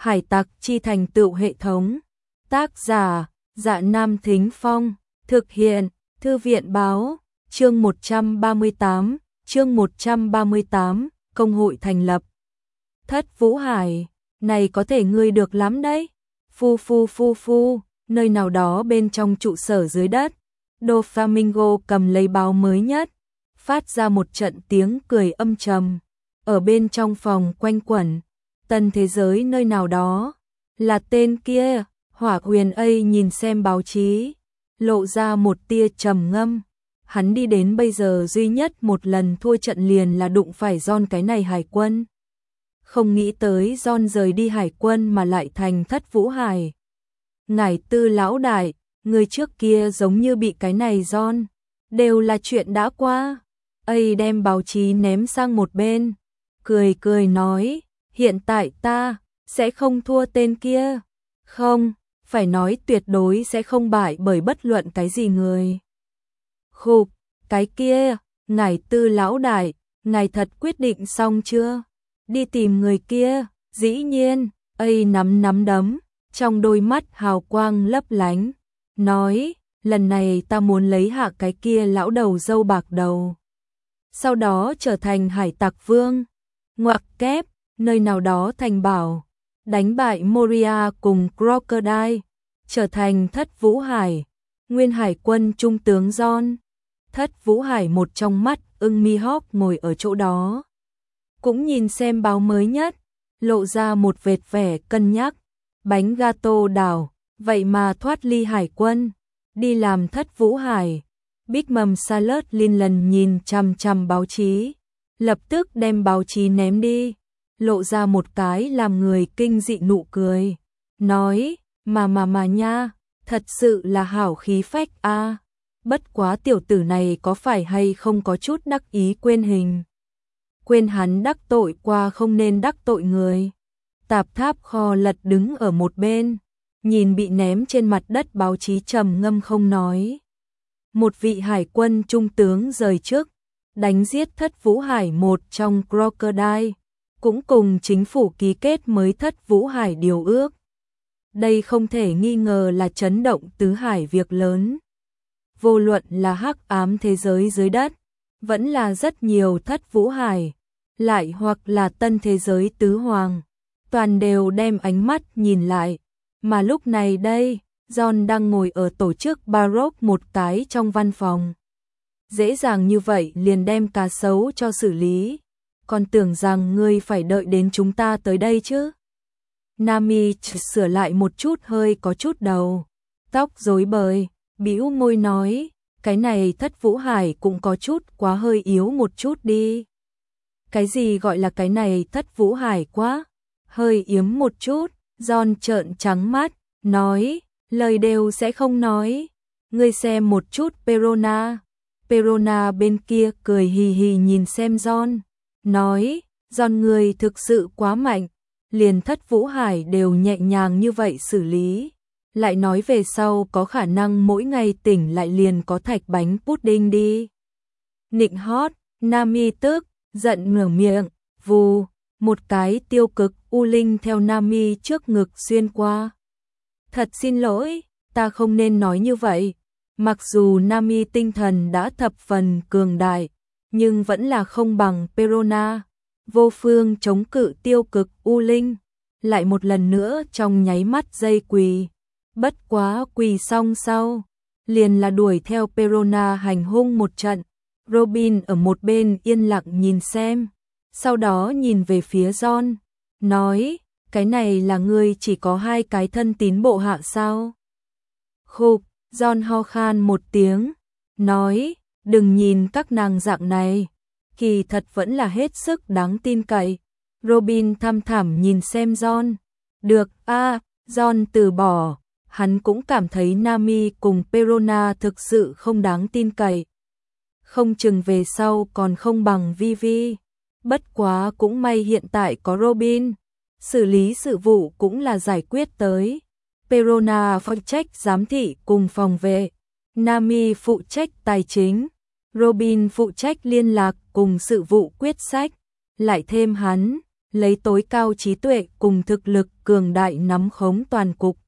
Hải tặc chi thành tựu hệ thống. Tác giả, Dạ Nam Thính Phong. Thực hiện, Thư viện báo. Chương 138, công hội thành lập. Thất Vũ Hải, này có thể ngươi được lắm đấy. Phu, nơi nào đó bên trong trụ sở dưới đất, Doflamingo cầm lấy báo mới nhất, phát ra một trận tiếng cười âm trầm. Ở bên trong phòng quanh quẩn, tân thế giới nơi nào đó, là tên kia. Hỏa Huyền A nhìn xem báo chí, lộ ra một tia trầm ngâm. Hắn đi đến bây giờ duy nhất một lần thua trận liền là đụng phải John cái này hải quân. Không nghĩ tới John rời đi hải quân mà lại thành Thất Vũ Hải. Ngải Tư lão đại, người trước kia giống như bị cái này John, đều là chuyện đã qua. A đem báo chí ném sang một bên, cười nói, hiện tại ta sẽ không thua tên kia. Không, phải nói tuyệt đối sẽ không bại bởi bất luận cái gì người. Khục, cái kia, Ngải Tư lão đại, ngài thật quyết định xong chưa? Đi tìm người kia. Dĩ nhiên. A nắm đấm, trong đôi mắt hào quang lấp lánh, nói, lần này ta muốn lấy hạ cái kia lão đầu râu bạc đầu, sau đó trở thành hải tặc vương. Ngoặc kép, nơi nào đó thành bảo, đánh bại Moria cùng Crocodile, trở thành Thất Vũ Hải, nguyên hải quân trung tướng John. Thất Vũ Hải một trong mắt ưng Mihawk ngồi ở chỗ đó, cũng nhìn xem báo mới nhất, lộ ra một vệt vẻ cân nhắc. Bánh gato đảo, vậy mà thoát ly hải quân, đi làm Thất Vũ Hải. Big Mầm Salad Lin lần nhìn chằm báo chí, lập tức đem báo chí ném đi, lộ ra một cái làm người kinh dị nụ cười, nói, mà nha, thật sự là hảo khí phách a. Bất quá tiểu tử này có phải hay không có chút đắc ý quên hình. Quên hắn đắc tội qua không nên đắc tội người. Tạp Tháp Kho lật đứng ở một bên, nhìn bị ném trên mặt đất báo chí trầm ngâm không nói. Một vị hải quân trung tướng rời chức, đánh giết Thất Vũ Hải một trong Crocodile, cũng cùng chính phủ ký kết mới Thất Vũ Hải điều ước. Đây không thể nghi ngờ là chấn động tứ hải việc lớn. Vô luận là hắc ám thế giới dưới đất, vẫn là rất nhiều Thất Vũ Hải, lại hoặc là tân thế giới tứ hoàng, toàn đều đem ánh mắt nhìn lại. Mà lúc này đây, John đang ngồi ở tổ chức Baroque một cái trong văn phòng. Dễ dàng như vậy liền đem cá sấu cho xử lý, còn tưởng rằng ngươi phải đợi đến chúng ta tới đây chứ. Nami sửa lại một chút hơi có chút đầu, tóc rối bời, bĩu môi nói, cái này Thất Vũ Hải cũng có chút quá hơi yếu một chút đi. Cái gì gọi là cái này Thất Vũ Hải quá hơi yếm một chút? John trợn trắng mắt, nói, lời đều sẽ không nói. Ngươi xem một chút Perona. Perona bên kia cười hì hì nhìn xem John, nói, John người thực sự quá mạnh, liền Thất Vũ Hải đều nhẹ nhàng như vậy xử lý. Lại nói về sau có khả năng mỗi ngày tỉnh lại liền có thạch bánh pudding đi. Nịnh hót, Nami tức, giận nửa miệng, vù, một cái tiêu cực u linh theo Nami trước ngực xuyên qua. Thật xin lỗi, ta không nên nói như vậy. Mặc dù Nami tinh thần đã thập phần cường đại, nhưng vẫn là không bằng Perona. Vô phương chống cự tiêu cực u linh, lại một lần nữa trong nháy mắt dây quỳ. Bất quá quỳ xong sau, liền là đuổi theo Perona hành hung một trận. Robin ở một bên yên lặng nhìn xem, sau đó nhìn về phía John, nói, cái này là ngươi chỉ có 2 cái thân tín bộ hạ sao? Khục, John ho khan một tiếng, nói, đừng nhìn các nàng dạng này, kỳ thật vẫn là hết sức đáng tin cậy. Robin thăm thẳm nhìn xem John, được a. John từ bỏ, hắn cũng cảm thấy Nami cùng Perona thực sự không đáng tin cậy. Không chừng về sau còn không bằng Vivi. Bất quá cũng may hiện tại có Robin, xử lý sự vụ cũng là giải quyết tới. Perona phụ trách giám thị cùng phòng vệ, Nami phụ trách tài chính, Robin phụ trách liên lạc cùng sự vụ quyết sách, lại thêm hắn, lấy tối cao trí tuệ cùng thực lực cường đại nắm khống toàn cục.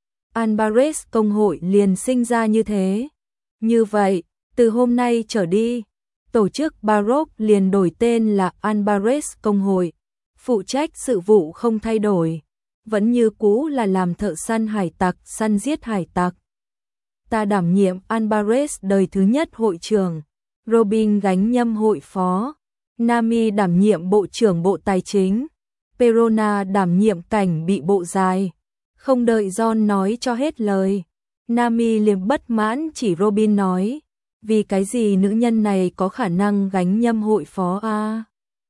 Alvarez công hội liền sinh ra như thế. Như vậy, từ hôm nay trở đi, tổ chức Baroque liền đổi tên là Alvarez công hội, phụ trách sự vụ không thay đổi, vẫn như cũ là làm thợ săn hải tặc, săn giết hải tặc. Ta đảm nhiệm Alvarez đời thứ nhất hội trưởng, Robin gánh nhâm hội phó, Nami đảm nhiệm bộ trưởng bộ tài chính, Perona đảm nhiệm cảnh bị bộ dài. Không đợi John nói cho hết lời, Nami liền bất mãn chỉ Robin nói, vì cái gì nữ nhân này có khả năng gánh nhâm hội phó a?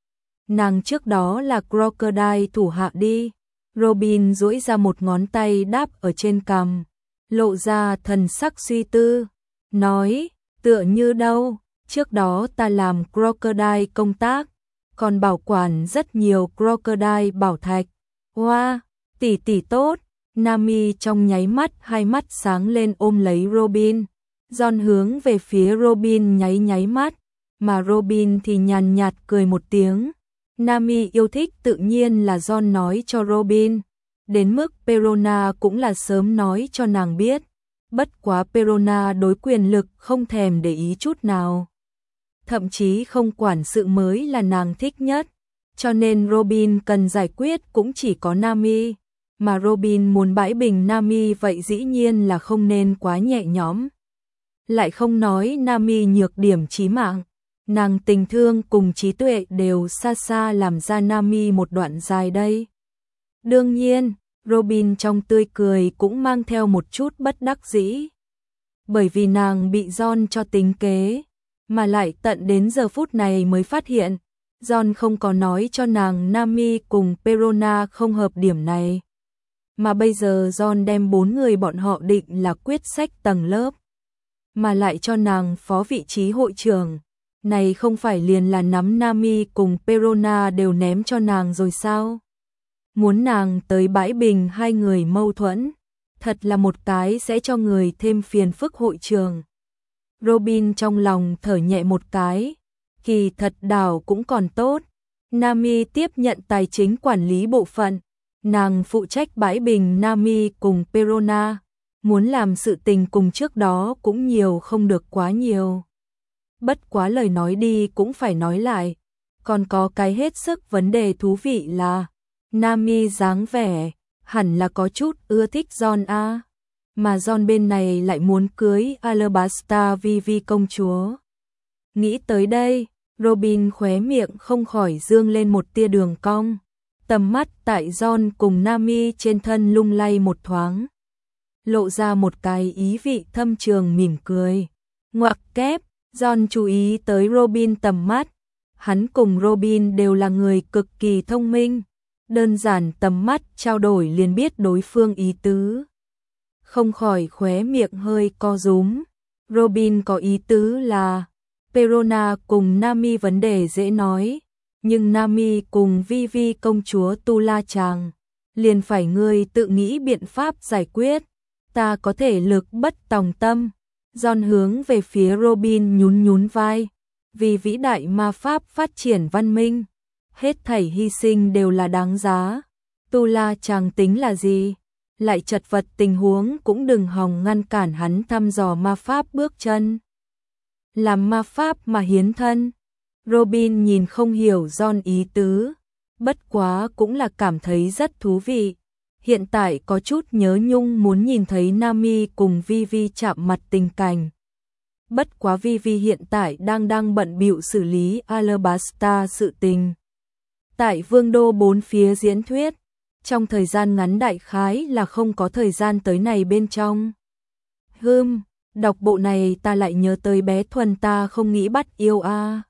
Nàng trước đó là Crocodile thủ hạ đi. Robin duỗi ra một ngón tay đáp ở trên cằm, lộ ra thần sắc suy tư, nói, tựa như đâu, trước đó ta làm Crocodile công tác, còn bảo quản rất nhiều Crocodile bảo thạch. Wow, tỷ tỷ tốt. Nami trong nháy mắt hai mắt sáng lên ôm lấy Robin. John hướng về phía Robin nháy nháy mắt, mà Robin thì nhàn nhạt cười một tiếng. Nami yêu thích tự nhiên là John nói cho Robin, đến mức Perona cũng là sớm nói cho nàng biết. Bất quá Perona đối quyền lực không thèm để ý chút nào. Thậm chí không quản sự mới là nàng thích nhất, cho nên Robin cần giải quyết cũng chỉ có Nami. Mà Robin muốn bãi bình Nami vậy dĩ nhiên là không nên quá nhẹ nhõm. Lại không nói Nami nhược điểm chí mạng, nàng tình thương cùng trí tuệ đều xa xa làm ra Nami một đoạn dài đây. Đương nhiên, Robin trong tươi cười cũng mang theo một chút bất đắc dĩ. Bởi vì nàng bị John cho tính kế, mà lại tận đến giờ phút này mới phát hiện, John không có nói cho nàng Nami cùng Perona không hợp điểm này. Mà bây giờ John đem 4 người bọn họ định là quyết sách tầng lớp, mà lại cho nàng phó vị trí hội trưởng. Này không phải liền là nắm Nami cùng Perona đều ném cho nàng rồi sao? Muốn nàng tới bãi bình hai người mâu thuẫn, thật là một cái sẽ cho người thêm phiền phức hội trường. Robin trong lòng thở nhẹ một cái, kỳ thật đảo cũng còn tốt. Nami tiếp nhận tài chính quản lý bộ phận, nàng phụ trách bãi bình Nami cùng Perona, muốn làm sự tình cùng trước đó cũng nhiều không được quá nhiều. Bất quá lời nói đi cũng phải nói lại, còn có cái hết sức vấn đề thú vị là Nami dáng vẻ hẳn là có chút ưa thích John a, mà John bên này lại muốn cưới Alabasta Vivi công chúa. Nghĩ tới đây, Robin khóe miệng không khỏi dương lên một tia đường cong, tầm mắt tại John cùng Nami trên thân lung lay một thoáng, lộ ra một cái ý vị thâm trường mỉm cười. Ngoặc kép, John chú ý tới Robin tầm mắt, hắn cùng Robin đều là người cực kỳ thông minh, đơn giản tầm mắt trao đổi liền biết đối phương ý tứ. Không khỏi khóe miệng hơi co rúm. Robin có ý tứ là Perona cùng Nami vấn đề dễ nói, nhưng Nami cùng Vivi công chúa Tu La Chàng liền phải ngươi tự nghĩ biện pháp giải quyết, ta có thể lực bất tòng tâm. John hướng về phía Robin nhún nhún vai, vì vĩ đại ma pháp phát triển văn minh, hết thảy hy sinh đều là đáng giá. Tu La Chàng tính là gì? Lại chật vật tình huống cũng đừng hòng ngăn cản hắn thăm dò ma pháp bước chân. Làm ma pháp mà hiến thân. Robin nhìn không hiểu John ý tứ, bất quá cũng là cảm thấy rất thú vị. Hiện tại có chút nhớ nhung muốn nhìn thấy Nami cùng Vivi chạm mặt tình cảnh. Bất quá Vivi hiện tại đang bận bịu xử lý Alabasta sự tình. Tại vương đô bốn phía diễn thuyết, trong thời gian ngắn đại khái là không có thời gian tới này bên trong. Đọc bộ này ta lại nhớ tới bé Thuần ta không nghĩ bắt yêu a.